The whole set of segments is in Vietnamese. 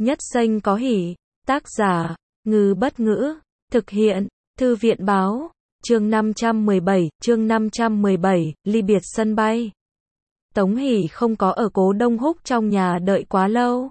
Nhất xanh có hỉ. Tác giả, Ngư Bất Ngữ. Thực hiện, Thư viện Báo. Chương 517, ly biệt sân bay. Tống Hỷ không có ở Cố Đông Húc trong nhà đợi quá lâu.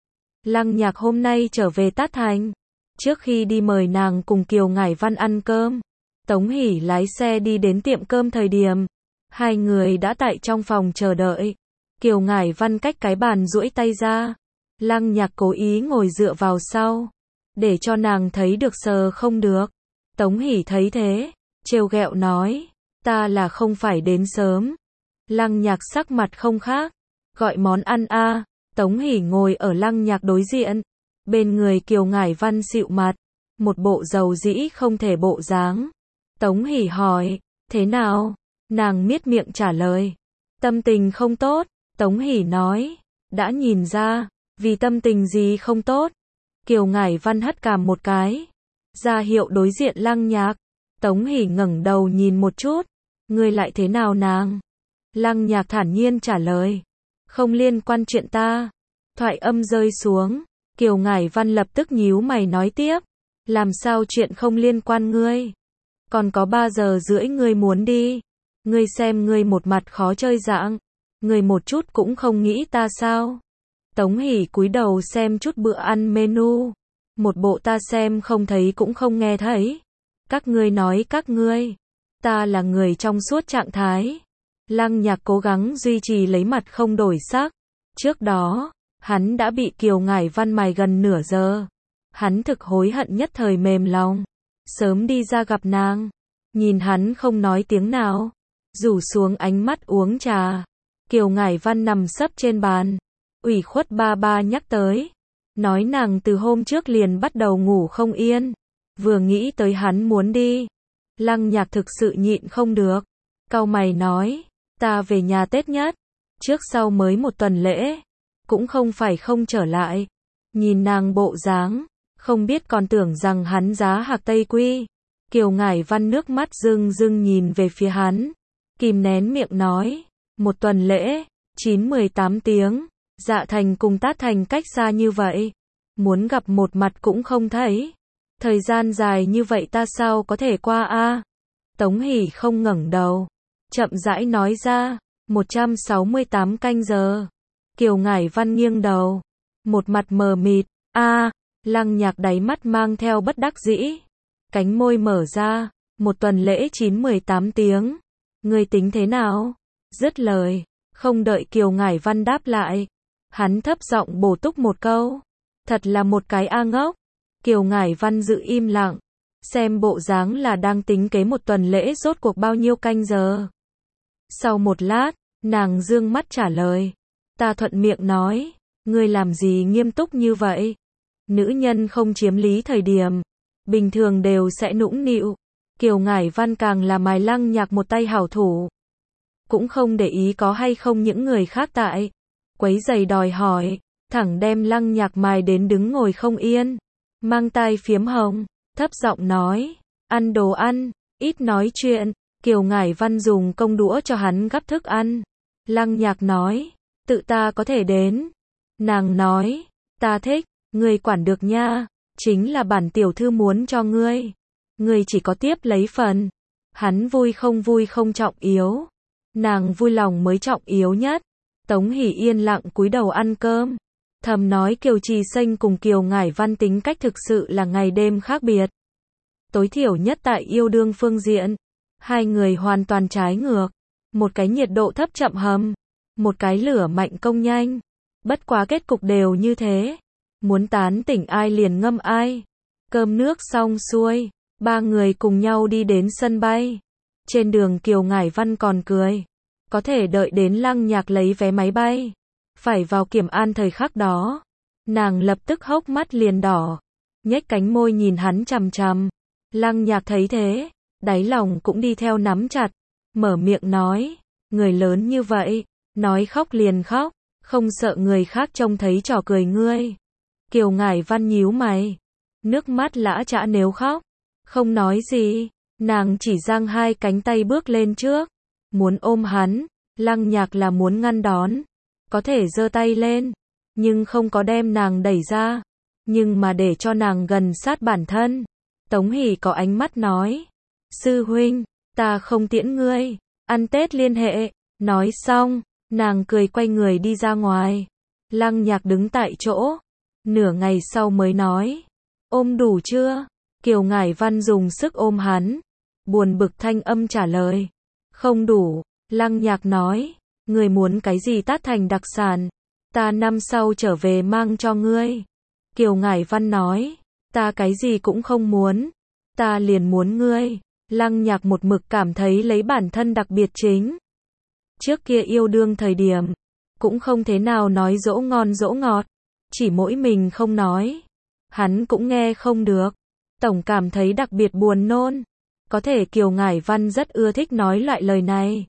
Lăng Nhạc hôm nay trở về Tát Thành. Trước khi đi mời nàng cùng Kiều Ngải Văn ăn cơm. Tống Hỷ lái xe đi đến tiệm cơm thời điểm. Hai người đã tại trong phòng chờ đợi. Kiều Ngải Văn cách cái bàn duỗi tay ra. Lăng Nhạc cố ý ngồi dựa vào sau. Để cho nàng thấy được sờ không được. Tống Hỷ thấy thế. Trêu ghẹo nói. Ta là không phải đến sớm. Lăng Nhạc sắc mặt không khác. Gọi món ăn a. Tống Hỷ ngồi ở Lăng Nhạc đối diện. Bên người Kiều Ngải Văn dịu mặt. Một bộ dầu dĩ không thể bộ dáng. Tống Hỷ hỏi. Thế nào? Nàng miết miệng trả lời. Tâm tình không tốt. Tống Hỷ nói. Đã nhìn ra. Vì tâm tình gì không tốt? Kiều Ngải Văn hất cằm một cái. Ra hiệu đối diện Lăng Nhạc. Tống Hỷ ngẩng đầu nhìn một chút. Ngươi lại thế nào nàng? Lăng Nhạc thản nhiên trả lời. Không liên quan chuyện ta. Thoại âm rơi xuống. Kiều Ngải Văn lập tức nhíu mày nói tiếp. Làm sao chuyện không liên quan ngươi? Còn có 3 giờ rưỡi ngươi muốn đi. Ngươi xem ngươi một mặt khó chơi dạng. Ngươi một chút cũng không nghĩ ta sao? Tống Hỷ cúi đầu xem chút bữa ăn menu. Một bộ ta xem không thấy cũng không nghe thấy. Các ngươi nói các ngươi. Ta là người trong suốt trạng thái. Lăng Nhạc cố gắng duy trì lấy mặt không đổi sắc. Trước đó, hắn đã bị Kiều Ngải Văn mài gần nửa giờ. Hắn thực hối hận nhất thời mềm lòng. Sớm đi ra gặp nàng. Nhìn hắn không nói tiếng nào. Rủ xuống ánh mắt uống trà. Kiều Ngải Văn nằm sấp trên bàn. Ủy khuất ba ba nhắc tới. Nói nàng từ hôm trước liền bắt đầu ngủ không yên. Vừa nghĩ tới hắn muốn đi. Lăng Nhạc thực sự nhịn không được. Cau mày nói. Ta về nhà Tết nhất. Trước sau mới một tuần lễ. Cũng không phải không trở lại. Nhìn nàng bộ dáng. Không biết còn tưởng rằng hắn giá hạc Tây Quy. Kiều Ngải Văn nước mắt rưng rưng nhìn về phía hắn. Kìm nén miệng nói. Một tuần lễ. 9-18 tiếng. Dạ Thành cùng Tát Thành cách xa như vậy. Muốn gặp một mặt cũng không thấy. Thời gian dài như vậy ta sao có thể qua a? Tống Hỷ không ngẩng đầu. Chậm rãi nói ra. 168 canh giờ. Kiều Ngải Văn nghiêng đầu. Một mặt mờ mịt. A. Lăng Nhạc đáy mắt mang theo bất đắc dĩ. Cánh môi mở ra. Một tuần lễ 9-18 tiếng. Ngươi tính thế nào? Dứt lời. Không đợi Kiều Ngải Văn đáp lại. Hắn thấp giọng bổ túc một câu. Thật là một cái a ngốc. Kiều Ngải Văn giữ im lặng. Xem bộ dáng là đang tính kế một tuần lễ rốt cuộc bao nhiêu canh giờ. Sau một lát, nàng dương mắt trả lời. Ta thuận miệng nói. Ngươi làm gì nghiêm túc như vậy? Nữ nhân không chiếm lý thời điểm. Bình thường đều sẽ nũng nịu. Kiều Ngải Văn càng là mài Lăng Nhạc một tay hảo thủ. Cũng không để ý có hay không những người khác tại. Quấy giày đòi hỏi. Thẳng đem Lăng Nhạc mài đến đứng ngồi không yên. Mang tai phiếm hồng. Thấp giọng nói. Ăn đồ ăn. Ít nói chuyện. Kiều Ngải Văn dùng công đũa cho hắn gắp thức ăn. Lăng Nhạc nói. Tự ta có thể đến. Nàng nói. Ta thích. Ngươi quản được nha. Chính là bản tiểu thư muốn cho ngươi. Ngươi chỉ có tiếp lấy phần. Hắn vui không trọng yếu. Nàng vui lòng mới trọng yếu nhất. Tống Hỷ yên lặng cúi đầu ăn cơm. Thầm nói Kiều Trì Xanh cùng Kiều Ngải Văn tính cách thực sự là ngày đêm khác biệt. Tối thiểu nhất tại yêu đương phương diện. Hai người hoàn toàn trái ngược. Một cái nhiệt độ thấp chậm hầm. Một cái lửa mạnh công nhanh. Bất quá kết cục đều như thế. Muốn tán tỉnh ai liền ngâm ai. Cơm nước xong xuôi. Ba người cùng nhau đi đến sân bay. Trên đường Kiều Ngải Văn còn cười. Có thể đợi đến Lăng Nhạc lấy vé máy bay. Phải vào kiểm an thời khắc đó. Nàng lập tức hốc mắt liền đỏ. Nhếch cánh môi nhìn hắn chằm chằm. Lăng Nhạc thấy thế. Đáy lòng cũng đi theo nắm chặt. Mở miệng nói. Người lớn như vậy. Nói khóc liền khóc. Không sợ người khác trông thấy trò cười ngươi. Kiều Ngải Văn nhíu mày. Nước mắt lã chã nếu khóc. Không nói gì. Nàng chỉ giang hai cánh tay bước lên trước. Muốn ôm hắn. Lăng Nhạc là muốn ngăn đón. Có thể giơ tay lên. nhưng không có đem nàng đẩy ra, nhưng mà để cho nàng gần sát bản thân. Tống Hỷ có ánh mắt nói, sư huynh, ta không tiễn ngươi, ăn Tết liên hệ. Nói xong, nàng cười quay người đi ra ngoài. Lăng Nhạc đứng tại chỗ, nửa ngày sau mới nói, ôm đủ chưa? Kiều Ngải Văn dùng sức ôm hắn, buồn bực thanh âm trả lời, không đủ. Lăng Nhạc nói, ngươi muốn cái gì Tát Thành đặc sản, ta năm sau trở về mang cho ngươi. Kiều Ngải Văn nói, ta cái gì cũng không muốn, ta liền muốn ngươi. Lăng Nhạc một mực cảm thấy lấy bản thân đặc biệt chính. Trước kia yêu đương thời điểm, cũng không thế nào nói dỗ ngon dỗ ngọt, chỉ mỗi mình không nói, hắn cũng nghe không được, tổng cảm thấy đặc biệt buồn nôn. Có thể Kiều Ngải Văn rất ưa thích nói loại lời này.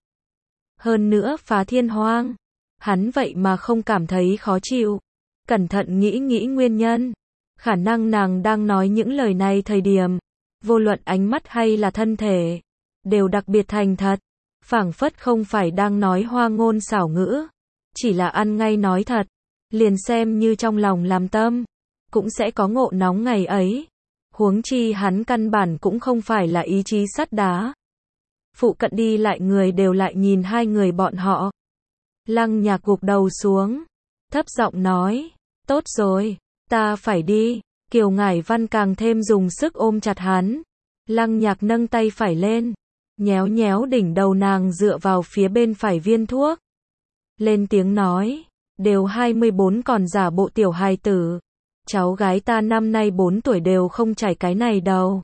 Hơn nữa phá thiên hoang, hắn vậy mà không cảm thấy khó chịu. Cẩn thận nghĩ nghĩ nguyên nhân, khả năng nàng đang nói những lời này thời điểm, vô luận ánh mắt hay là thân thể, đều đặc biệt thành thật, phảng phất không phải đang nói hoa ngôn xảo ngữ, chỉ là ăn ngay nói thật, liền xem như trong lòng làm tâm, cũng sẽ có ngộ nóng ngày ấy. Huống chi hắn căn bản cũng không phải là ý chí sắt đá. Phụ cận đi lại người đều lại nhìn hai người bọn họ. Lăng Nhạc gục đầu xuống, thấp giọng nói, tốt rồi, ta phải đi. Kiều Ngải Văn càng thêm dùng sức ôm chặt hắn. Lăng Nhạc nâng tay phải lên, nhéo nhéo đỉnh đầu nàng dựa vào phía bên phải viên thuốc. Lên tiếng nói, đều 24 còn giả bộ tiểu hài tử. Cháu gái ta năm nay 4 tuổi đều không chảy cái này đâu.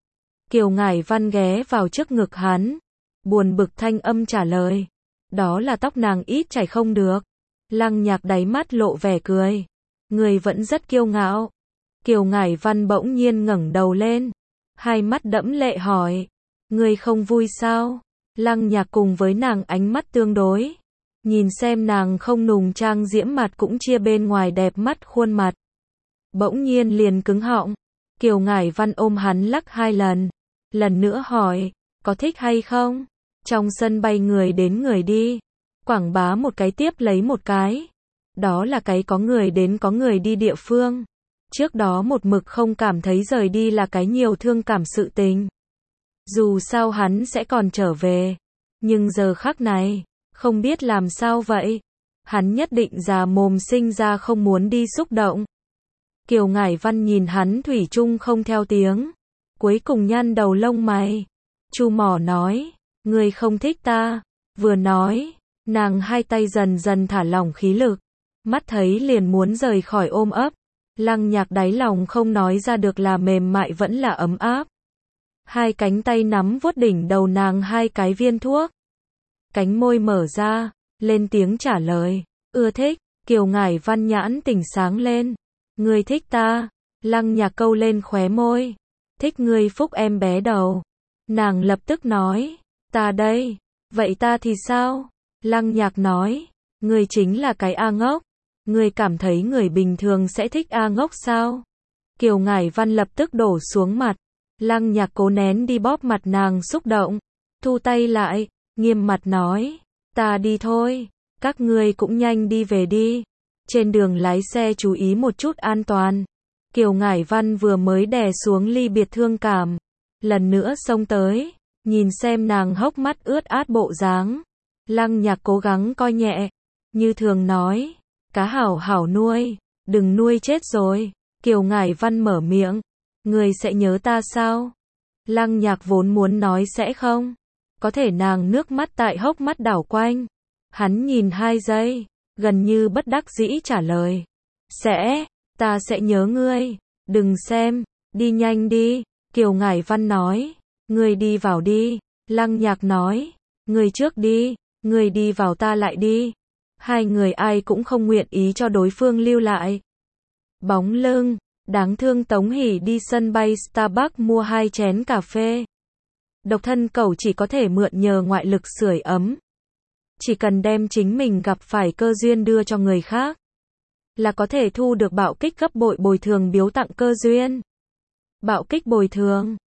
Kiều Ngải Văn ghé vào trước ngực hắn, buồn bực thanh âm trả lời, đó là tóc nàng ít chảy không được. Lăng Nhạc đáy mắt lộ vẻ cười, người vẫn rất kiêu ngạo. Kiều Ngải Văn bỗng nhiên ngẩng đầu lên, hai mắt đẫm lệ hỏi, người không vui sao? Lăng Nhạc cùng với nàng ánh mắt tương đối, nhìn xem nàng không nùng trang diễm mặt cũng chia bên ngoài đẹp mắt khuôn mặt. Bỗng nhiên liền cứng họng. Kiều Ngải Văn ôm hắn lắc 2 lần, lần nữa hỏi, có thích hay không? Trong sân bay người đến người đi, quảng bá một cái tiếp lấy một cái. Đó là cái có người đến có người đi địa phương. Trước đó một mực không cảm thấy rời đi là cái nhiều thương cảm sự tình. Dù sao hắn sẽ còn trở về, nhưng giờ khắc này, không biết làm sao vậy. Hắn nhất định già mồm sinh ra không muốn đi xúc động. Kiều Ngải Văn nhìn hắn thủy chung không theo tiếng, cuối cùng nhăn đầu lông mày. Chu mỏ nói, ngươi không thích ta. Vừa nói, nàng hai tay dần dần thả lỏng khí lực, mắt thấy liền muốn rời khỏi ôm ấp. Lăng Nhạc đáy lòng không nói ra được là mềm mại vẫn là ấm áp. Hai cánh tay nắm vuốt đỉnh đầu nàng hai cái viên thuốc. Cánh môi mở ra, lên tiếng trả lời, ưa thích. Kiều Ngải Văn nhãn tỉnh sáng lên. Ngươi thích ta? Lăng Nhạc câu lên khóe môi. Thích ngươi phúc em bé đầu. Nàng lập tức nói, ta đây. Vậy ta thì sao? Lăng Nhạc nói, ngươi chính là cái A ngốc. Ngươi cảm thấy người bình thường sẽ thích A ngốc sao? Kiều Ngải Văn lập tức đổ xuống mặt. Lăng Nhạc cố nén đi bóp mặt nàng xúc động, thu tay lại, nghiêm mặt nói, ta đi thôi, các ngươi cũng nhanh đi về đi. Trên đường lái xe chú ý một chút an toàn. Kiều Ngải Văn vừa mới đè xuống ly biệt thương cảm, lần nữa xông tới, nhìn xem nàng hốc mắt ướt át bộ dáng. Lăng Nhạc cố gắng coi nhẹ, như thường nói, cá hảo hảo nuôi, đừng nuôi chết rồi. Kiều Ngải Văn mở miệng, người sẽ nhớ ta sao? Lăng Nhạc vốn muốn nói sẽ không, có thể nàng nước mắt tại hốc mắt đảo quanh. Hắn nhìn 2 giây, gần như bất đắc dĩ trả lời, sẽ, ta sẽ nhớ ngươi, đừng xem, đi nhanh đi. Kiều Ngải Văn nói, ngươi đi vào đi. Lăng Nhạc nói, ngươi trước đi, ngươi đi vào ta lại đi. Hai người ai cũng không nguyện ý cho đối phương lưu lại. Bóng lưng, đáng thương Tống Hỷ đi sân bay Starbucks mua 2 chén cà phê. Độc thân cẩu chỉ có thể mượn nhờ ngoại lực sưởi ấm. Chỉ cần đem chính mình gặp phải cơ duyên đưa cho người khác, là có thể thu được bạo kích gấp bội bồi thường biếu tặng cơ duyên. Bạo kích bồi thường